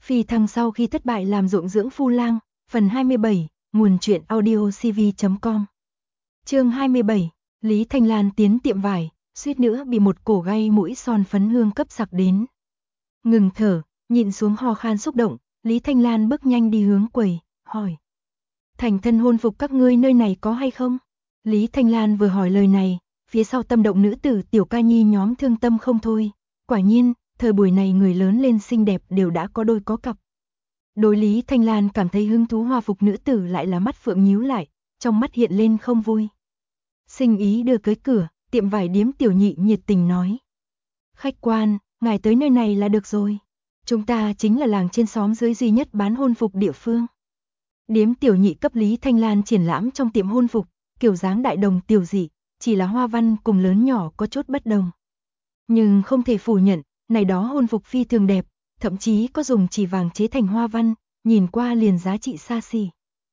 Phi thăng sau khi thất bại làm ruộng dưỡng phu lang, phần 27, nguồn truyện audio cv.com. Chương 27, Lý Thanh Lan tiến tiệm vải, suýt nữa bị một cổ gai mũi son phấn hương cấp sặc đến. Ngừng thở, nhịn xuống ho khan xúc động, Lý Thanh Lan bước nhanh đi hướng quầy, hỏi. Thành thân hôn phục các ngươi nơi này có hay không? Lý Thanh Lan vừa hỏi lời này, phía sau tâm động nữ tử tiểu ca nhi nhóm thương tâm không thôi. Quả nhiên, thời buổi này người lớn lên xinh đẹp đều đã có đôi có cặp. Đối Lý Thanh Lan cảm thấy hứng thú hoa phục nữ tử lại là mắt phượng nhíu lại, trong mắt hiện lên không vui. Sinh ý đưa tới cửa, tiệm vải điếm tiểu nhị nhiệt tình nói. Khách quan, ngài tới nơi này là được rồi. Chúng ta chính là làng trên xóm dưới duy nhất bán hôn phục địa phương. Điếm tiểu nhị cấp Lý Thanh Lan triển lãm trong tiệm hôn phục, kiểu dáng đại đồng tiểu dị, chỉ là hoa văn cùng lớn nhỏ có chút bất đồng. Nhưng không thể phủ nhận, này đó hôn phục phi thường đẹp, thậm chí có dùng chỉ vàng chế thành hoa văn, nhìn qua liền giá trị xa xỉ.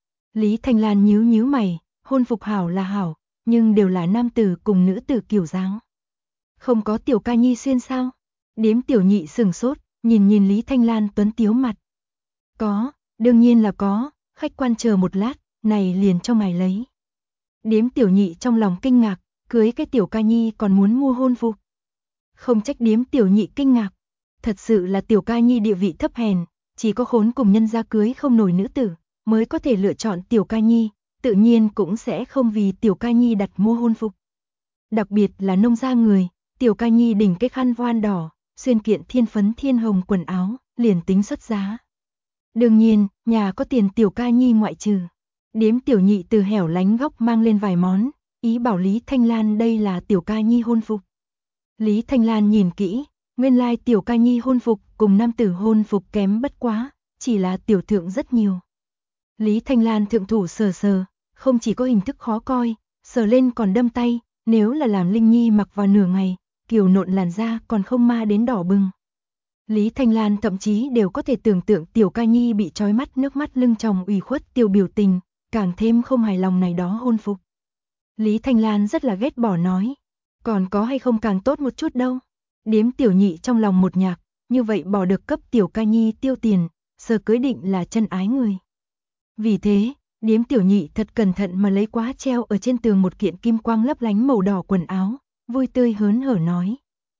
Lý Thanh Lan nhíu nhíu mày, hôn phục hảo là hảo, nhưng đều là nam tử cùng nữ tử kiểu dáng. Không có tiểu ca nhi xuyên sao? Điếm tiểu nhị sừng sốt, nhìn Lý Thanh Lan tuấn tiếu mặt. Có, đương nhiên là có, khách quan chờ một lát, này liền cho ngài lấy. Điếm tiểu nhị trong lòng kinh ngạc, cưới cái tiểu ca nhi còn muốn mua hôn phục. Không trách điếm tiểu nhị kinh ngạc, thật sự là tiểu ca nhi địa vị thấp hèn, chỉ có khốn cùng nhân gia cưới không nổi nữ tử, mới có thể lựa chọn tiểu ca nhi, tự nhiên cũng sẽ không vì tiểu ca nhi đặt mua hôn phục. Đặc biệt là nông gia người, tiểu ca nhi đỉnh cái khăn voan đỏ, xuyên kiện thiên phấn thiên hồng quần áo, liền tính xuất giá. Đương nhiên, nhà có tiền tiểu ca nhi ngoại trừ. Điếm tiểu nhị từ hẻo lánh góc mang lên vài món, ý bảo Lý Thanh Lan đây là tiểu ca nhi hôn phục. Lý Thanh Lan nhìn kỹ, nguyên lai tiểu ca nhi hôn phục cùng nam tử hôn phục kém bất quá, chỉ là tiểu thượng rất nhiều. Lý Thanh Lan thượng thủ sờ, không chỉ có hình thức khó coi, sờ lên còn đâm tay, nếu là làm Linh Nhi mặc vào nửa ngày, kiều nộn làn da còn không ma đến đỏ bừng. Lý Thanh Lan thậm chí đều có thể tưởng tượng tiểu ca nhi bị trói mắt nước mắt lưng tròng ủy khuất tiểu biểu tình, càng thêm không hài lòng này đó hôn phục. Lý Thanh Lan rất là ghét bỏ nói, còn có hay không càng tốt một chút đâu. Điếm tiểu nhị trong lòng một nhạc, như vậy bỏ được cấp tiểu ca nhi tiêu tiền, sờ cưới định là chân ái người. Vì thế, điếm tiểu nhị thật cẩn thận mà lấy quá treo ở trên tường một kiện kim quang lấp lánh màu đỏ quần áo, vui tươi hớn hở nói.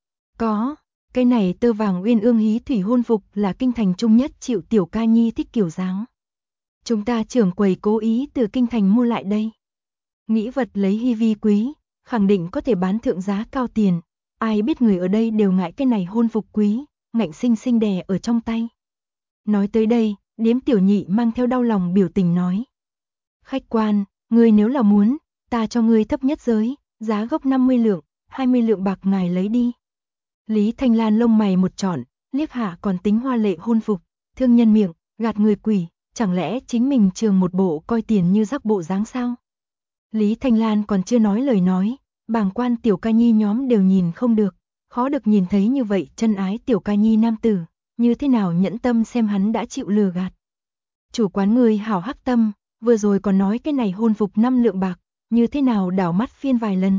Có, cái này tơ vàng uyên ương hí thủy hôn phục là kinh thành trung nhất chịu tiểu ca nhi thích kiểu dáng. Chúng ta trưởng quầy cố ý từ kinh thành mua lại đây. Nghĩ vật lấy hy vi quý, khẳng định có thể bán thượng giá cao tiền. Ai biết người ở đây đều ngại cái này hôn phục quý, ngạnh sinh sinh đè ở trong tay. Nói tới đây, điếm tiểu nhị mang theo đau lòng biểu tình nói. Khách quan, ngươi nếu là muốn, ta cho ngươi thấp nhất giới, giá gốc 50 lượng, 20 lượng bạc ngài lấy đi. Lý Thanh Lan lông mày một trọn, liếc hạ còn tính hoa lệ hôn phục, thương nhân miệng, gạt người quỷ, chẳng lẽ chính mình trường một bộ coi tiền như rắc bộ dáng sao? Lý Thanh Lan còn chưa nói lời nói, bàng quan tiểu ca nhi nhóm đều nhìn không được, khó được nhìn thấy như vậy chân ái tiểu ca nhi nam tử, như thế nào nhẫn tâm xem hắn đã chịu lừa gạt. Chủ quán người hảo hắc tâm, vừa rồi còn nói cái này hôn phục 5 lượng bạc, như thế nào đảo mắt phiên vài lần.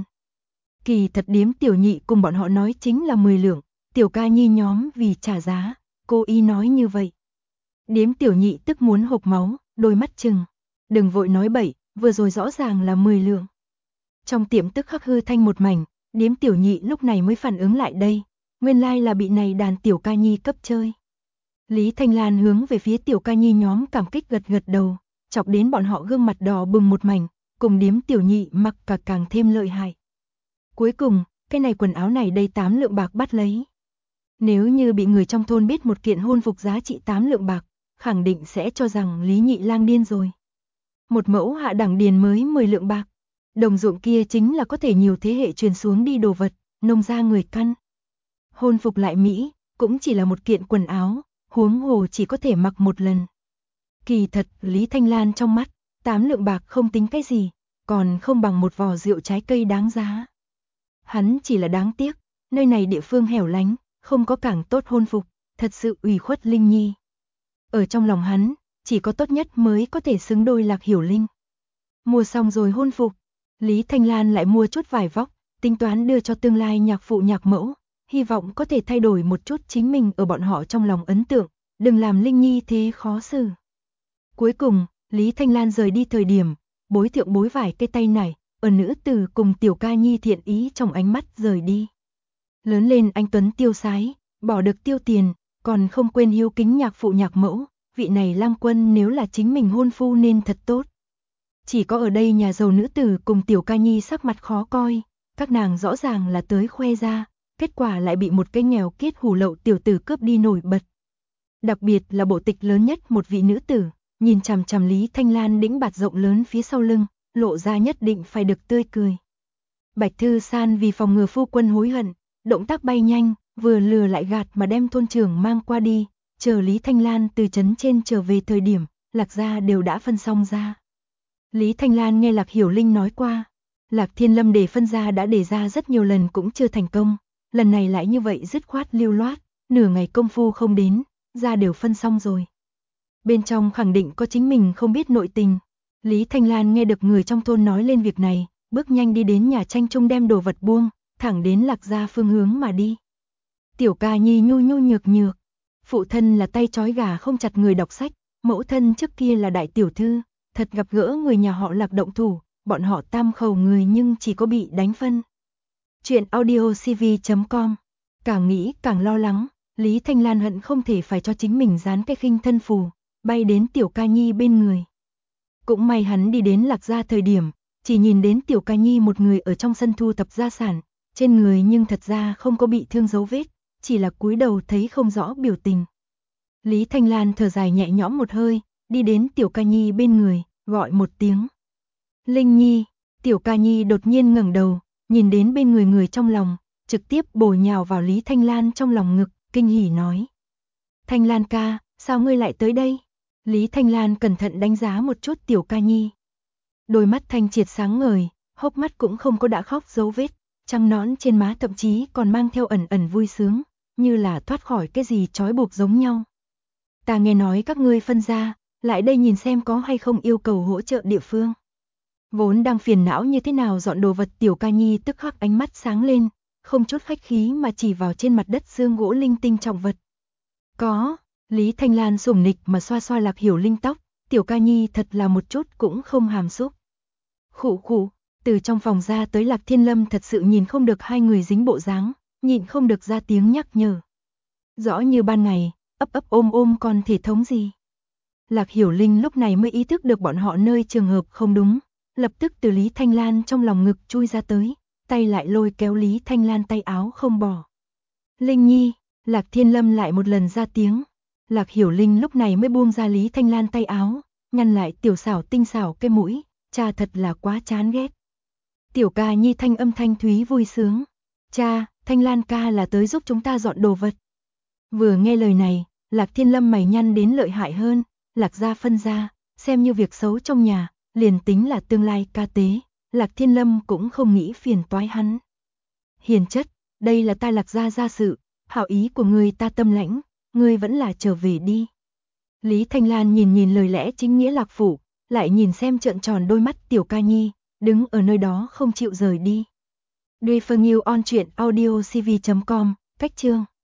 Kỳ thật điếm tiểu nhị cùng bọn họ nói chính là 10 lượng, tiểu ca nhi nhóm vì trả giá, cô y nói như vậy. Điếm tiểu nhị tức muốn hộc máu, đôi mắt chừng, đừng vội nói bậy, vừa rồi rõ ràng là 10 lượng. Trong tiệm tức khắc hư thanh một mảnh, điếm tiểu nhị lúc này mới phản ứng lại đây, nguyên lai là bị này đàn tiểu ca nhi cấp chơi. Lý Thanh Lan hướng về phía tiểu ca nhi nhóm cảm kích gật gật đầu, chọc đến bọn họ gương mặt đỏ bừng một mảnh, cùng điếm tiểu nhị mặc cả càng thêm lợi hại. Cuối cùng, cái này quần áo này đây 8 lượng bạc bắt lấy. Nếu như bị người trong thôn biết một kiện hôn phục giá trị 8 lượng bạc, khẳng định sẽ cho rằng Lý Nhị Lang điên rồi. Một mẫu hạ đẳng điền mới 10 lượng bạc. Đồng ruộng kia chính là có thể nhiều thế hệ truyền xuống đi đồ vật, nông gia người căn. Hôn phục lại Mỹ, cũng chỉ là một kiện quần áo, huống hồ chỉ có thể mặc một lần. Kỳ thật, Lý Thanh Lan trong mắt, 8 lượng bạc không tính cái gì, còn không bằng một vò rượu trái cây đáng giá. Hắn chỉ là đáng tiếc, nơi này địa phương hẻo lánh, không có càng tốt hôn phục, thật sự ủy khuất Linh Nhi. Ở trong lòng hắn, chỉ có tốt nhất mới có thể xứng đôi Lạc Hiểu Linh. Mua xong rồi hôn phục, Lý Thanh Lan lại mua chút vải vóc, tính toán đưa cho tương lai nhạc phụ nhạc mẫu, hy vọng có thể thay đổi một chút chính mình ở bọn họ trong lòng ấn tượng, đừng làm Linh Nhi thế khó xử. Cuối cùng, Lý Thanh Lan rời đi thời điểm, bối thượng bối vải cây tay này, ở nữ tử cùng Tiểu Ca Nhi thiện ý trong ánh mắt rời đi. Lớn lên anh tuấn tiêu sái, bỏ được tiêu tiền, còn không quên hiếu kính nhạc phụ nhạc mẫu, vị này Lăng Quân nếu là chính mình hôn phu nên thật tốt. Chỉ có ở đây nhà giàu nữ tử cùng Tiểu Ca Nhi sắc mặt khó coi, các nàng rõ ràng là tới khoe ra, kết quả lại bị một cái nghèo kiết hủ lậu tiểu tử cướp đi nổi bật. Đặc biệt là bộ tịch lớn nhất một vị nữ tử, nhìn chằm chằm Lý Thanh Lan đĩnh bạt rộng lớn phía sau lưng, lộ ra nhất định phải được tươi cười. Bạch Thư San vì phòng ngừa phu quân hối hận, động tác bay nhanh, vừa lừa lại gạt mà đem thôn trưởng mang qua đi, chờ Lý Thanh Lan từ trấn trên trở về thời điểm, Lạc gia đều đã phân xong ra. Lý Thanh Lan nghe Lạc Hiểu Linh nói qua, Lạc Thiên Lâm để phân gia đã đề ra rất nhiều lần cũng chưa thành công, lần này lại như vậy dứt khoát lưu loát, nửa ngày công phu không đến, gia đều phân xong rồi. Bên trong khẳng định có chính mình không biết nội tình. Lý Thanh Lan nghe được người trong thôn nói lên việc này, bước nhanh đi đến nhà tranh trung đem đồ vật buông, thẳng đến Lạc gia phương hướng mà đi. Tiểu Ca Nhi nhu nhu nhược nhược, phụ thân là tay trói gà không chặt người đọc sách, mẫu thân trước kia là đại tiểu thư, thật gặp gỡ người nhà họ Lạc động thủ, bọn họ tam khẩu người nhưng chỉ có bị đánh phân. Chuyện audiocv.com. Càng nghĩ càng lo lắng, Lý Thanh Lan hận không thể phải cho chính mình dán cái khinh thân phù, bay đến Tiểu Ca Nhi bên người. Cũng may hắn đi đến Lạc gia thời điểm, chỉ nhìn đến Tiểu Ca Nhi một người ở trong sân thu thập gia sản, trên người nhưng thật ra không có bị thương dấu vết, chỉ là cúi đầu thấy không rõ biểu tình. Lý Thanh Lan thở dài nhẹ nhõm một hơi, đi đến Tiểu Ca Nhi bên người, gọi một tiếng. Linh Nhi, Tiểu Ca Nhi đột nhiên ngẩng đầu, nhìn đến bên người người trong lòng, trực tiếp bổ nhào vào Lý Thanh Lan trong lòng ngực, kinh hỉ nói. Thanh Lan ca, sao ngươi lại tới đây? Lý Thanh Lan cẩn thận đánh giá một chút Tiểu Ca Nhi. Đôi mắt thanh triệt sáng ngời, hốc mắt cũng không có đã khóc dấu vết, trăng nõn trên má thậm chí còn mang theo ẩn ẩn vui sướng, như là thoát khỏi cái gì trói buộc giống nhau. Ta nghe nói các ngươi phân gia, lại đây nhìn xem có hay không yêu cầu hỗ trợ địa phương. Vốn đang phiền não như thế nào dọn đồ vật Tiểu Ca Nhi tức khắc ánh mắt sáng lên, không chút khách khí mà chỉ vào trên mặt đất xương gỗ linh tinh trọng vật. Có, Lý Thanh Lan sủng nịch mà xoa xoa Lạc Hiểu Linh tóc, Tiểu Ca Nhi thật là một chút cũng không hàm xúc. Khụ khụ, từ trong phòng ra tới Lạc Thiên Lâm thật sự nhìn không được hai người dính bộ dáng, nhịn không được ra tiếng nhắc nhở. Rõ như ban ngày, ấp ấp ôm ôm còn thể thống gì. Lạc Hiểu Linh lúc này mới ý thức được bọn họ nơi trường hợp không đúng, lập tức từ Lý Thanh Lan trong lòng ngực chui ra tới, tay lại lôi kéo Lý Thanh Lan tay áo không bỏ. Linh Nhi, Lạc Thiên Lâm lại một lần ra tiếng. Lạc Hiểu Linh lúc này mới buông ra Lý Thanh Lan tay áo, nhăn lại tiểu xảo tinh xảo cái mũi, cha thật là quá chán ghét. Tiểu Ca Nhi thanh âm thanh thúy vui sướng. Cha, Thanh Lan ca là tới giúp chúng ta dọn đồ vật. Vừa nghe lời này, Lạc Thiên Lâm mày nhăn đến lợi hại hơn, Lạc gia phân gia, xem như việc xấu trong nhà, liền tính là tương lai ca tế, Lạc Thiên Lâm cũng không nghĩ phiền toái hắn. Hiền chất, đây là ta Lạc gia gia sự, hảo ý của ngươi ta tâm lãnh, ngươi vẫn là trở về đi. Lý Thanh Lan nhìn nhìn lời lẽ chính nghĩa Lạc phủ, lại nhìn xem trợn tròn đôi mắt Tiểu Ca Nhi, đứng ở nơi đó không chịu rời đi. Duy Phương Yêu on truyện audiocv.com, cách chương